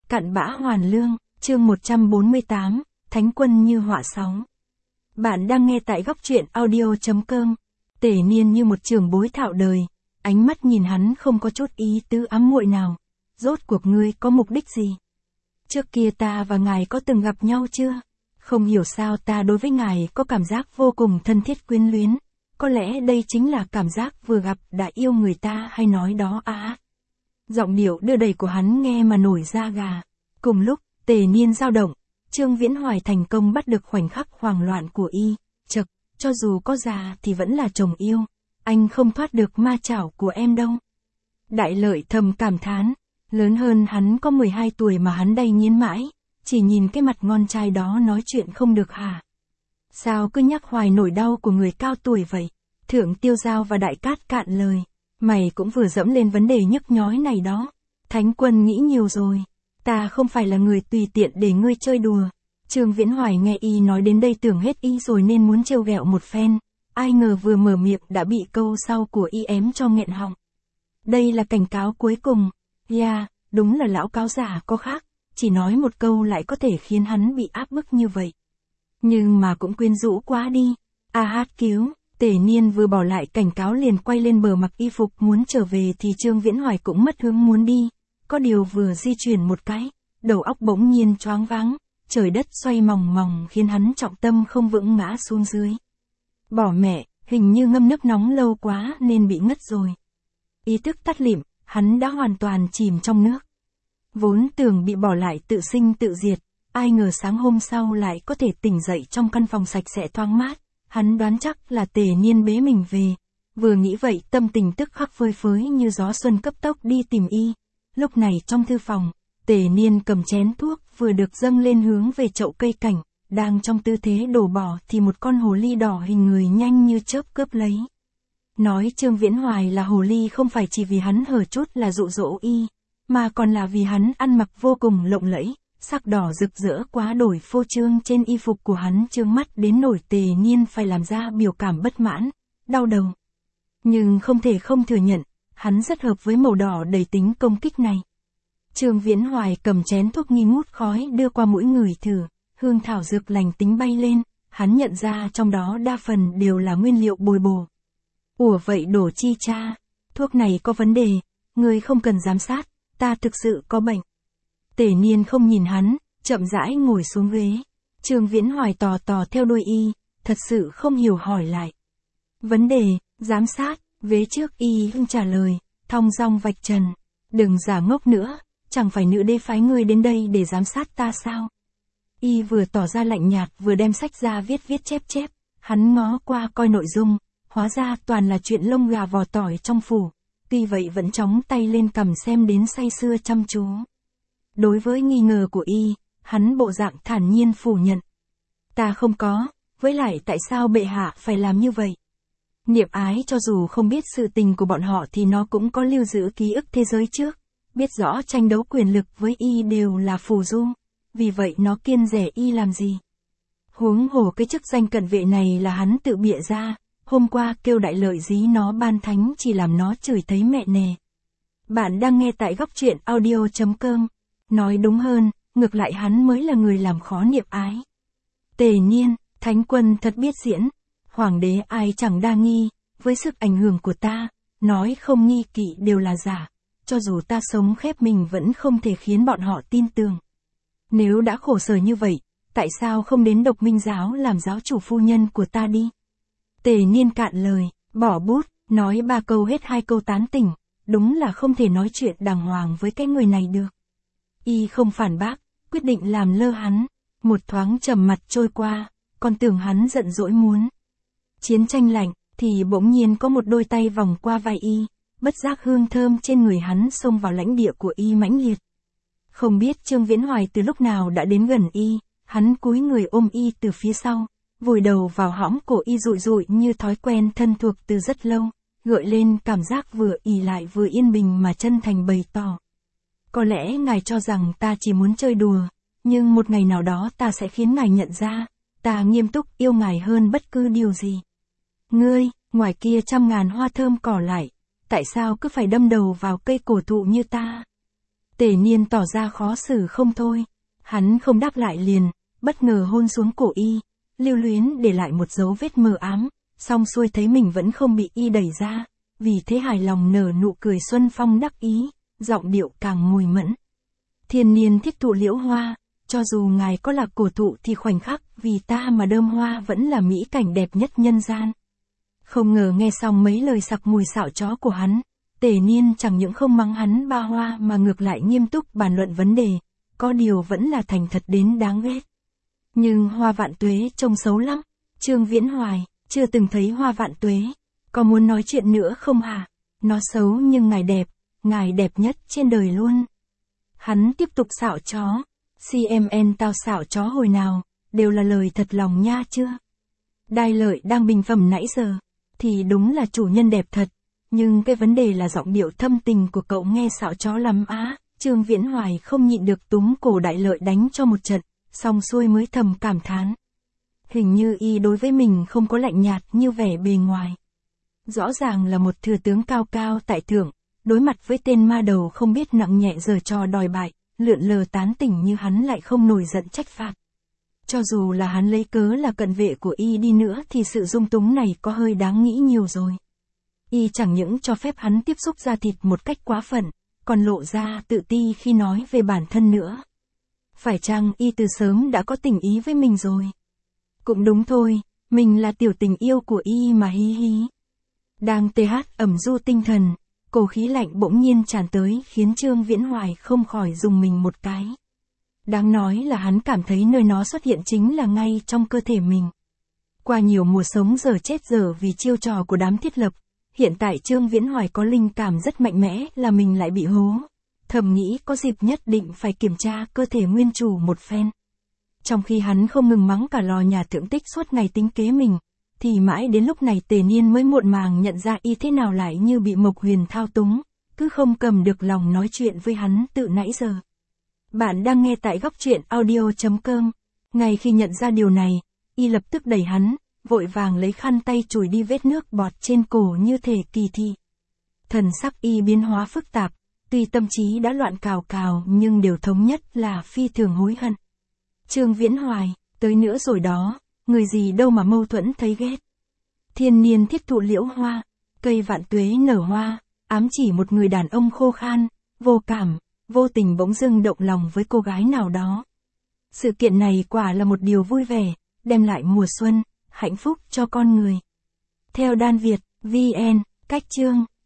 Cặn bã hoàn lương, chương 148, Thánh quân như họa sóng. Bạn đang nghe tại góc truyện audio.com. Tề Niên như một trưởng bối thạo đời, ánh mắt nhìn hắn không có chút ý tứ ám muội nào. Rốt cuộc ngươi có mục đích gì? Trước kia ta và ngài có từng gặp nhau chưa? Không hiểu sao ta đối với ngài có cảm giác vô cùng thân thiết quyến luyến. Có lẽ đây chính là cảm giác vừa gặp đã yêu người ta hay nói đó à. Giọng điệu đưa đẩy của hắn nghe mà nổi da gà. Cùng lúc, Tề Niên dao động, Trương Viễn Hoài thành công bắt được khoảnh khắc hoảng loạn của y. Chậc, cho dù có già thì vẫn là chồng yêu. Anh không thoát được ma chảo của em đâu. Đại Lợi thầm cảm thán. Lớn hơn hắn có 12 tuổi mà hắn đay nghiến mãi. Chỉ nhìn cái mặt ngon trai đó nói chuyện không được hả? Sao cứ nhắc hoài nỗi đau của người cao tuổi vậy? Thượng Tiêu Giao và Đại Cát cạn lời. Mày cũng vừa dẫm lên vấn đề nhức nhói này đó. Thánh quân nghĩ nhiều rồi. Ta không phải là người tùy tiện để ngươi chơi đùa. Trương Viễn Hoài nghe y nói đến đây tưởng hết y rồi nên muốn trêu ghẹo một phen. Ai ngờ vừa mở miệng đã bị câu sau của y ém cho nghẹn họng. Đây là cảnh cáo cuối cùng. Đúng là lão cáo giả có khác. Chỉ nói một câu lại có thể khiến hắn bị áp bức như vậy. Nhưng mà cũng quyến rũ quá đi. Hát cứu. Tề Niên vừa bỏ lại cảnh cáo liền quay lên bờ mặc y phục muốn trở về thì Trương Viễn Hoài cũng mất hướng muốn đi. Có điều vừa di chuyển một cái, đầu óc bỗng nhiên choáng váng, trời đất xoay mòng mòng khiến hắn trọng tâm không vững ngã xuống dưới. Bỏ mẹ, hình như ngâm nước nóng lâu quá nên bị ngất rồi. Ý thức tắt lịm, hắn đã hoàn toàn chìm trong nước. Vốn tưởng bị bỏ lại tự sinh tự diệt, ai ngờ sáng hôm sau lại có thể tỉnh dậy trong căn phòng sạch sẽ thoáng mát. Hắn đoán chắc là Tề Niên bế mình về. Vừa nghĩ vậy tâm tình tức khắc phơi phới như gió xuân cấp tốc đi tìm y. Lúc này trong thư phòng, Tề Niên cầm chén thuốc vừa được dâng lên hướng về chậu cây cảnh. Đang trong tư thế đổ bỏ thì một con hồ ly đỏ hình người nhanh như chớp cướp lấy. Nói Trương Viễn Hoài là hồ ly không phải chỉ vì hắn hở chút là dụ dỗ y, mà còn là vì hắn ăn mặc vô cùng lộng lẫy. Sắc đỏ rực rỡ quá đổi phô trương trên y phục của hắn trương mắt đến nổi Tề Niên phải làm ra biểu cảm bất mãn, đau đầu. Nhưng không thể không thừa nhận, hắn rất hợp với màu đỏ đầy tính công kích này. Trương Viễn Hoài cầm chén thuốc nghi ngút khói đưa qua mũi người thử, hương thảo dược lành tính bay lên, hắn nhận ra trong đó đa phần đều là nguyên liệu bồi bổ. Ủa vậy đổ chi cha, thuốc này có vấn đề, người không cần giám sát, ta thực sự có bệnh. Tề Niên không nhìn hắn, chậm rãi ngồi xuống ghế. Trương Viễn Hoài tò theo đuôi y, thật sự không hiểu hỏi lại. Vấn đề, giám sát, vế trước y không trả lời, thong dong vạch trần. Đừng giả ngốc nữa, chẳng phải nữ đế phái ngươi đến đây để giám sát ta sao? Y vừa tỏ ra lạnh nhạt vừa đem sách ra viết chép. Hắn ngó qua coi nội dung, hóa ra toàn là chuyện lông gà vò tỏi trong phủ. Tuy vậy vẫn chóng tay lên cầm xem đến say sưa chăm chú. Đối với nghi ngờ của y, hắn bộ dạng thản nhiên phủ nhận. Ta không có, với lại tại sao bệ hạ phải làm như vậy? Niệm Ái cho dù không biết sự tình của bọn họ thì nó cũng có lưu giữ ký ức thế giới trước, biết rõ tranh đấu quyền lực với y đều là phù du, vì vậy nó kiêng rẻ y làm gì? Huống hồ cái chức danh cận vệ này là hắn tự bịa ra, hôm qua kêu Đại Lợi dí nó ban thánh chỉ làm nó chửi thấy mẹ nè. Bạn đang nghe tại góc truyện audio.com. Nói đúng hơn, ngược lại hắn mới là người làm khó Niệm Ái. Tề Niên, thánh quân thật biết diễn, hoàng đế ai chẳng đa nghi, với sức ảnh hưởng của ta, nói không nghi kỵ đều là giả, cho dù ta sống khép mình vẫn không thể khiến bọn họ tin tưởng. Nếu đã khổ sở như vậy, tại sao không đến Độc Minh giáo làm giáo chủ phu nhân của ta đi? Tề Niên cạn lời, bỏ bút, nói 3 câu hết 2 câu tán tỉnh, đúng là không thể nói chuyện đàng hoàng với cái người này được. Y không phản bác, quyết định làm lơ hắn, một thoáng trầm mặt trôi qua, còn tưởng hắn giận dỗi muốn chiến tranh lạnh, thì bỗng nhiên có một đôi tay vòng qua vai y, bất giác hương thơm trên người hắn xông vào lãnh địa của y mãnh liệt. Không biết Trương Viễn Hoài từ lúc nào đã đến gần y, hắn cúi người ôm y từ phía sau, vùi đầu vào hõm cổ y dụi như thói quen thân thuộc từ rất lâu, gợi lên cảm giác vừa ì lại vừa yên bình mà chân thành bày tỏ. Có lẽ ngài cho rằng ta chỉ muốn chơi đùa, nhưng một ngày nào đó ta sẽ khiến ngài nhận ra, ta nghiêm túc yêu ngài hơn bất cứ điều gì. Ngươi, ngoài kia trăm ngàn hoa thơm cỏ lại, tại sao cứ phải đâm đầu vào cây cổ thụ như ta? Tề Niên tỏ ra khó xử không thôi. Hắn không đáp lại liền, bất ngờ hôn xuống cổ y, lưu luyến để lại một dấu vết mờ ám, xong xuôi thấy mình vẫn không bị y đẩy ra, vì thế hài lòng nở nụ cười xuân phong đắc ý, giọng điệu càng mùi mẫn. Thiên niên thiết thụ liễu hoa, cho dù ngài có là cổ thụ thì khoảnh khắc vì ta mà đơm hoa vẫn là mỹ cảnh đẹp nhất nhân gian. Không ngờ nghe xong mấy lời sặc mùi xạo chó của hắn, Tề Niên chẳng những không mắng hắn ba hoa mà ngược lại nghiêm túc bàn luận vấn đề, có điều vẫn là thành thật đến đáng ghét. Nhưng Hoa Vạn Tuế trông xấu lắm. Trương Viễn Hoài, chưa từng thấy Hoa Vạn Tuế, có muốn nói chuyện nữa không hả? Nó xấu nhưng ngài đẹp nhất trên đời luôn. Hắn tiếp tục xạo chó. CMN tao xạo chó hồi nào, đều là lời thật lòng nha chưa? Đai Lợi đang bình phẩm nãy giờ, thì đúng là chủ nhân đẹp thật, nhưng cái vấn đề là giọng điệu thâm tình của cậu nghe xạo chó lắm á. Trương Viễn Hoài không nhịn được túm cổ Đại Lợi đánh cho một trận, xong xuôi mới thầm cảm thán. Hình như y đối với mình không có lạnh nhạt như vẻ bề ngoài. Rõ ràng là một thừa tướng cao cao tại thượng, đối mặt với tên ma đầu không biết nặng nhẹ giở trò đòi bại, lượn lờ tán tỉnh như hắn lại không nổi giận trách phạt. Cho dù là hắn lấy cớ là cận vệ của y đi nữa thì sự dung túng này có hơi đáng nghĩ nhiều rồi. Y chẳng những cho phép hắn tiếp xúc da thịt một cách quá phận, còn lộ ra tự ti khi nói về bản thân nữa. Phải chăng y từ sớm đã có tình ý với mình rồi? Cũng đúng thôi, mình là tiểu tình yêu của y mà hí hí. Đang ẩm du tinh thần, cổ khí lạnh bỗng nhiên tràn tới khiến Trương Viễn Hoài không khỏi rùng mình một cái. Đáng nói là hắn cảm thấy nơi nó xuất hiện chính là ngay trong cơ thể mình. Qua nhiều mùa sống giờ chết giờ vì chiêu trò của đám thiết lập, hiện tại Trương Viễn Hoài có linh cảm rất mạnh mẽ là mình lại bị hố. Thầm nghĩ có dịp nhất định phải kiểm tra cơ thể nguyên chủ một phen. Trong khi hắn không ngừng mắng cả lò nhà thượng tích suốt ngày tính kế mình, thì mãi đến lúc này Tề Niên mới muộn màng nhận ra y thế nào lại như bị Mộc Huyền thao túng, cứ không cầm được lòng nói chuyện với hắn từ nãy giờ. Bạn đang nghe tại góc truyện audio.com. Ngay khi nhận ra điều này, y lập tức đẩy hắn, vội vàng lấy khăn tay chùi đi vết nước bọt trên cổ như thể kỳ thị. Thần sắc y biến hóa phức tạp, tuy tâm trí đã loạn cào cào nhưng điều thống nhất là phi thường hối hận. Trương Viễn Hoài, tới nữa rồi đó, người gì đâu mà mâu thuẫn thấy ghét. Thiên niên thiết thụ liễu hoa, cây vạn tuế nở hoa, ám chỉ một người đàn ông khô khan, vô cảm, vô tình bỗng dưng động lòng với cô gái nào đó. Sự kiện này quả là một điều vui vẻ, đem lại mùa xuân, hạnh phúc cho con người. Theo Đan Việt, VN, cách chương.